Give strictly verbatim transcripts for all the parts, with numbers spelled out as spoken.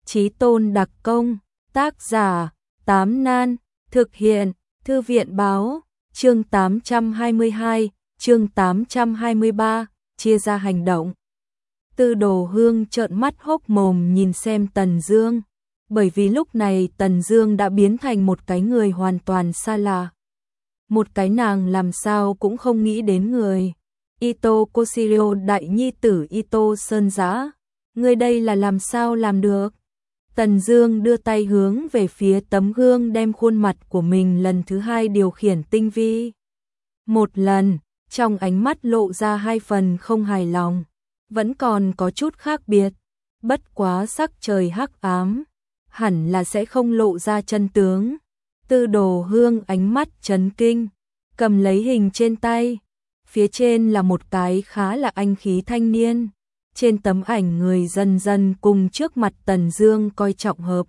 Chí tôn đặc công, tác giả, Tám Nan, thực hiện, Thư viện báo, chương tám trăm hai mươi hai, chương tám trăm hai mươi ba, chia ra hành động. Tư Đồ Hương trợn mắt hốc mồm nhìn xem Tần Dương, bởi vì lúc này Tần Dương đã biến thành một cái người hoàn toàn xa lạ. Một cái nàng làm sao cũng không nghĩ đến người. Ito Koshiro đại nhi tử Ito Sơn Giã, người đây là làm sao làm được? Tần Dương đưa tay hướng về phía tấm gương đem khuôn mặt của mình lần thứ hai điều khiển tinh vi. Một lần, trong ánh mắt lộ ra hai phần không hài lòng, vẫn còn có chút khác biệt, bất quá sắc trời hắc ám, hẳn là sẽ không lộ ra chân tướng. Tư Đồ Hương ánh mắt chấn kinh, cầm lấy hình trên tay, phía trên là một cái khá là anh khí thanh niên. Trên tấm ảnh người dần dần cùng trước mặt Tần Dương coi trọng hợp.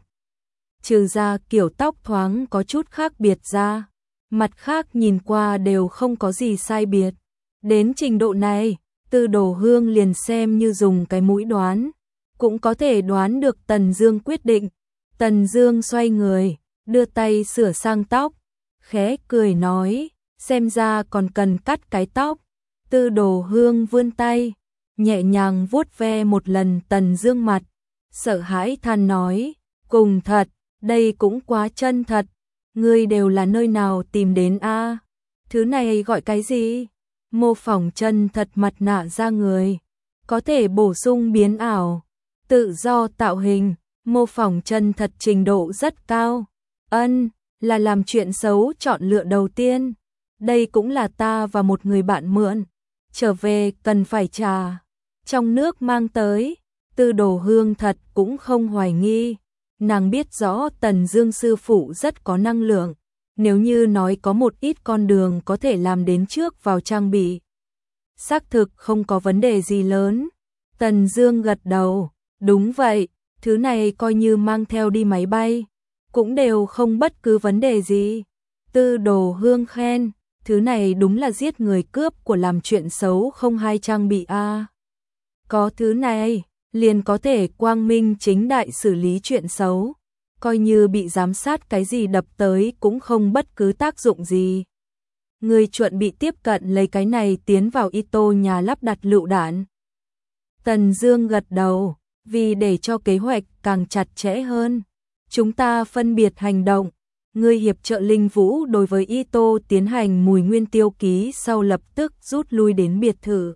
Trừ ra kiểu tóc thoáng có chút khác biệt ra, mặt khác nhìn qua đều không có gì sai biệt. Đến trình độ này, Tư Đồ Hương liền xem như dùng cái mũi đoán, cũng có thể đoán được Tần Dương quyết định. Tần Dương xoay người, đưa tay sửa sang tóc, khẽ cười nói, xem ra còn cần cắt cái tóc. Tư Đồ Hương vươn tay, nhẹ nhàng vuốt ve một lần Tần Dương mặt, sợ hãi than nói, cùng thật, đây cũng quá chân thật, ngươi đều là nơi nào tìm đến a? Thứ này gọi cái gì? Mô phỏng chân thật mặt nạ da người, có thể bổ sung biến ảo, tự do tạo hình, mô phỏng chân thật trình độ rất cao. Ân, là làm chuyện xấu chọn lựa đầu tiên. Đây cũng là ta và một người bạn mượn, trở về cần phải trả. Trong nước mang tới, Tư Đồ Hương thật cũng không hoài nghi, nàng biết rõ Tần Dương sư phụ rất có năng lượng, nếu như nói có một ít con đường có thể làm đến trước vào trang bị, xác thực không có vấn đề gì lớn. Tần Dương gật đầu, đúng vậy, thứ này coi như mang theo đi máy bay, cũng đều không bất cứ vấn đề gì. Tư Đồ Hương khen, thứ này đúng là giết người cướp của làm chuyện xấu không hai trang bị a. Có thứ này, liền có thể quang minh chính đại xử lý chuyện xấu, coi như bị giám sát cái gì đập tới cũng không bất cứ tác dụng gì. Người chuẩn bị tiếp cận lấy cái này tiến vào Ito nhà lắp đặt lựu đạn. Tần Dương gật đầu, vì để cho kế hoạch càng chặt chẽ hơn, chúng ta phân biệt hành động. Ngươi hiệp trợ Linh Vũ đối với Ito tiến hành mùi nguyên tiêu ký, sau lập tức rút lui đến biệt thự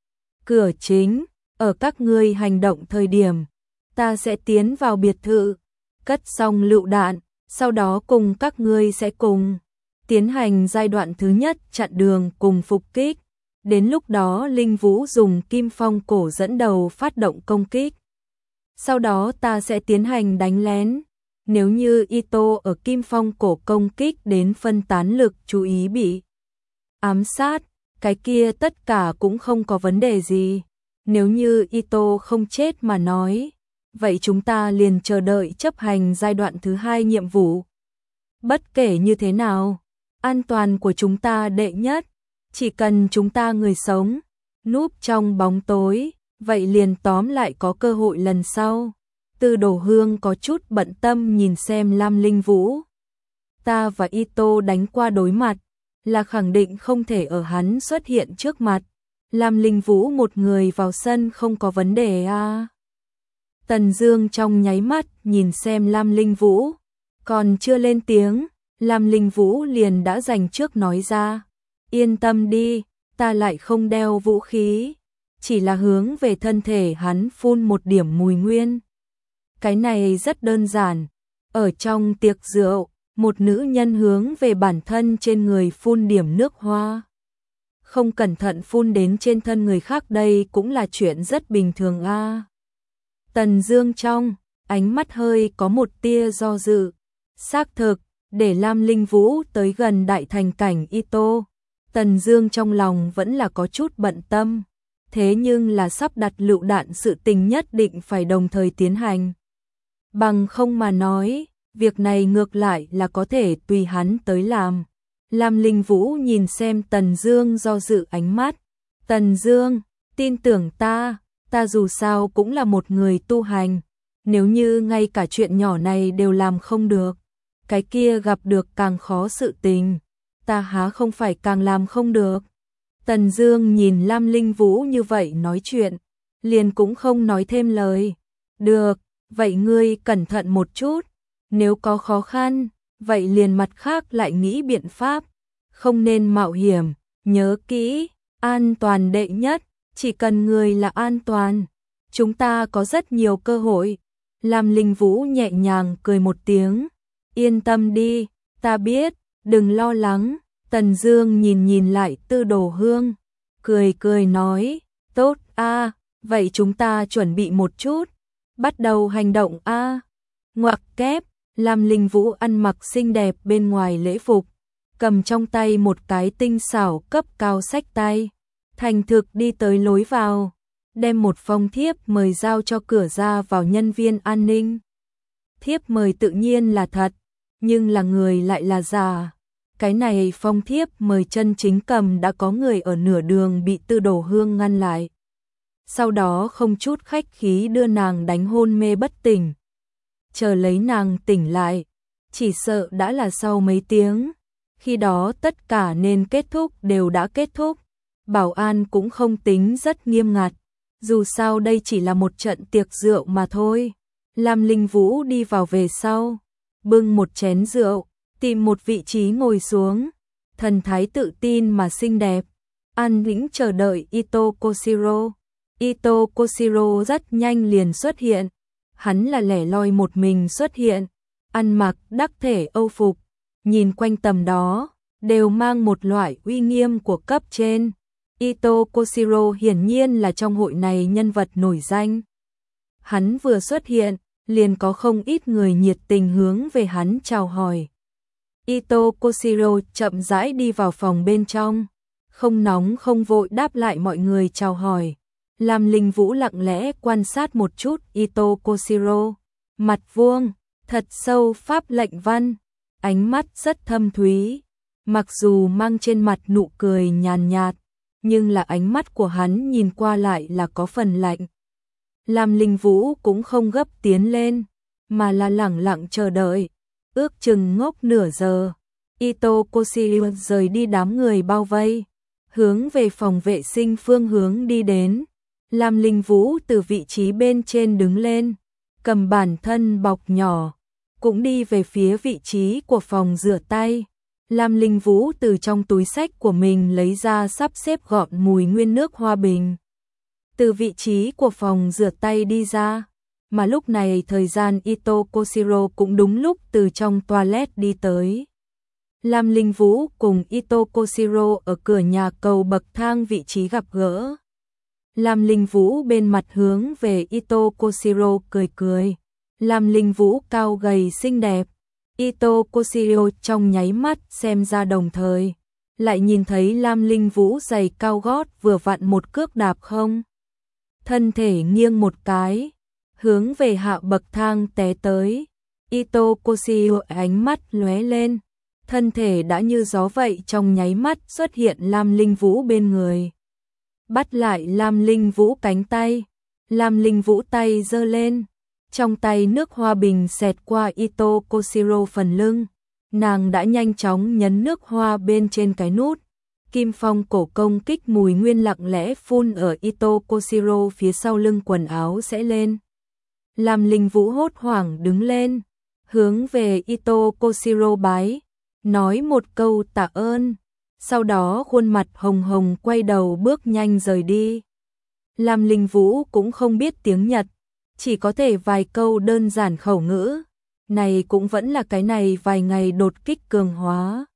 cửa chính. Ở các ngươi hành động thời điểm, ta sẽ tiến vào biệt thự, cất xong lựu đạn, sau đó cùng các ngươi sẽ cùng tiến hành giai đoạn thứ nhất chặn đường cùng phục kích. Đến lúc đó Linh Vũ dùng Kim Phong cổ dẫn đầu phát động công kích. Sau đó ta sẽ tiến hành đánh lén. Nếu như Ito ở Kim Phong cổ công kích đến phân tán lực chú ý bị ám sát, cái kia tất cả cũng không có vấn đề gì. Nếu như Ito không chết mà nói, vậy chúng ta liền chờ đợi chấp hành giai đoạn thứ hai nhiệm vụ. Bất kể như thế nào, an toàn của chúng ta đệ nhất, chỉ cần chúng ta người sống, núp trong bóng tối, vậy liền tóm lại có cơ hội lần sau. Tư Đồ Hương có chút bận tâm nhìn xem Lam Linh Vũ. Ta và Ito đánh qua đối mặt, là khẳng định không thể ở hắn xuất hiện trước mặt. Lam Linh Vũ một người vào sân không có vấn đề à. Tần Dương trong nháy mắt nhìn xem Lam Linh Vũ, còn chưa lên tiếng, Lam Linh Vũ liền đã giành trước nói ra, yên tâm đi, ta lại không đeo vũ khí, chỉ là hướng về thân thể hắn phun một điểm mùi nguyên. Cái này rất đơn giản, ở trong tiệc rượu, một nữ nhân hướng về bản thân trên người phun điểm nước hoa, không cẩn thận phun đến trên thân người khác đây cũng là chuyện rất bình thường a. À. Tần Dương trong ánh mắt hơi có một tia do dự, xác thực, để Lam Linh Vũ tới gần đại thành cảnh Ito, Tần Dương trong lòng vẫn là có chút bận tâm, thế nhưng là sắp đặt lựu đạn sự tình nhất định phải đồng thời tiến hành. Bằng không mà nói, việc này ngược lại là có thể tùy hắn tới làm. Lam Linh Vũ nhìn xem Tần Dương do dự ánh mắt. Tần Dương, tin tưởng ta, ta dù sao cũng là một người tu hành. Nếu như ngay cả chuyện nhỏ này đều làm không được, cái kia gặp được càng khó sự tình, ta há không phải càng làm không được. Tần Dương nhìn Lam Linh Vũ như vậy nói chuyện, liền cũng không nói thêm lời. Được, vậy ngươi cẩn thận một chút, nếu có khó khăn, vậy liền mặt khác lại nghĩ biện pháp, không nên mạo hiểm, nhớ kỹ, an toàn đệ nhất, chỉ cần người là an toàn, chúng ta có rất nhiều cơ hội. Lam Linh Vũ nhẹ nhàng cười một tiếng, yên tâm đi, ta biết, đừng lo lắng. Tần Dương nhìn nhìn lại Tư Đồ Hương, cười cười nói, tốt a, vậy chúng ta chuẩn bị một chút, bắt đầu hành động a. Ngoặc kép, Lam Linh Vũ ăn mặc xinh đẹp bên ngoài lễ phục, cầm trong tay một cái tinh xảo cấp cao xách tay, thành thực đi tới lối vào, đem một phong thiếp mời giao cho cửa ra vào nhân viên an ninh. Thiếp mời tự nhiên là thật, nhưng là người lại là giả. Cái này phong thiếp mời chân chính cầm đã có người ở nửa đường bị Tư Đồ Hương ngăn lại. Sau đó không chút khách khí đưa nàng đánh hôn mê bất tỉnh. Chờ lấy nàng tỉnh lại, chỉ sợ đã là sau mấy tiếng. Khi đó tất cả nên kết thúc đều đã kết thúc. Bảo an cũng không tính rất nghiêm ngặt. Dù sao đây chỉ là một trận tiệc rượu mà thôi. Lam Linh Vũ đi vào về sau, bưng một chén rượu, tìm một vị trí ngồi xuống, thần thái tự tin mà xinh đẹp, an tĩnh chờ đợi Ito Koshiro. Ito Koshiro rất nhanh liền xuất hiện, hắn là lẻ loi một mình xuất hiện, ăn mặc đắc thể Âu phục, nhìn quanh tầm đó, đều mang một loại uy nghiêm của cấp trên. Ito Koshiro hiển nhiên là trong hội này nhân vật nổi danh. Hắn vừa xuất hiện, liền có không ít người nhiệt tình hướng về hắn chào hỏi. Ito Koshiro chậm rãi đi vào phòng bên trong, không nóng không vội đáp lại mọi người chào hỏi. Lam Linh Vũ lặng lẽ quan sát một chút Ito Koshiro, mặt vuông, thật sâu pháp lệnh văn, ánh mắt rất thâm thúy, mặc dù mang trên mặt nụ cười nhàn nhạt, nhưng là ánh mắt của hắn nhìn qua lại là có phần lạnh. Lam Linh Vũ cũng không gấp tiến lên, mà là lẳng lặng chờ đợi, ước chừng ngốc nửa giờ. Ito Koshiro rời đi đám người bao vây, hướng về phòng vệ sinh phương hướng đi đến. Lam Linh Vũ từ vị trí bên trên đứng lên, cầm bản thân bọc nhỏ, cũng đi về phía vị trí của phòng rửa tay. Lam Linh Vũ từ trong túi xách của mình lấy ra sắp xếp gọn mùi nguyên nước hoa bình. Từ vị trí của phòng rửa tay đi ra, mà lúc này thời gian Ito Koshiro cũng đúng lúc từ trong toilet đi tới. Lam Linh Vũ cùng Ito Koshiro ở cửa nhà cầu bậc thang vị trí gặp gỡ. Lam Linh Vũ bên mặt hướng về Ito Koshiro cười cười. Lam Linh Vũ cao gầy xinh đẹp. Ito Koshiro trong nháy mắt xem ra đồng thời, lại nhìn thấy Lam Linh Vũ giày cao gót vừa vặn một cước đạp không. Thân thể nghiêng một cái, hướng về hạ bậc thang té tới. Ito Koshiro ánh mắt lóe lên, thân thể đã như gió vậy trong nháy mắt xuất hiện Lam Linh Vũ bên người. Bắt lại Lam Linh Vũ cánh tay, Lam Linh Vũ tay giơ lên, trong tay nước hoa bình xẹt qua Ito Koshiro phần lưng, nàng đã nhanh chóng nhấn nước hoa bên trên cái nút. Kim phong cổ công kích mùi nguyên lặng lẽ phun ở Ito Koshiro phía sau lưng quần áo sẽ lên. Lam Linh Vũ hốt hoảng đứng lên, hướng về Ito Koshiro bái, nói một câu tạ ơn, sau đó khuôn mặt hồng hồng quay đầu bước nhanh rời đi. Lam Linh Vũ cũng không biết tiếng Nhật, chỉ có thể vài câu đơn giản khẩu ngữ, này cũng vẫn là cái này vài ngày đột kích cường hóa.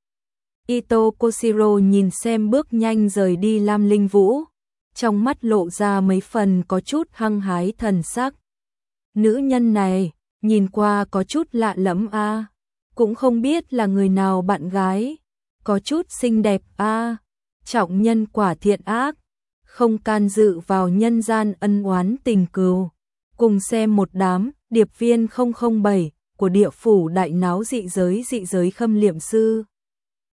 Ito Koshiro nhìn xem bước nhanh rời đi Lam Linh Vũ, trong mắt lộ ra mấy phần có chút hăng hái thần sắc. Nữ nhân này, nhìn qua có chút lạ lẫm a, cũng không biết là người nào bạn gái, có chút xinh đẹp a, trọng nhân quả thiện ác, không can dự vào nhân gian ân oán tình cừu. Cùng xem một đám điệp viên không không bảy của địa phủ đại náo dị giới dị giới khâm liệm sư.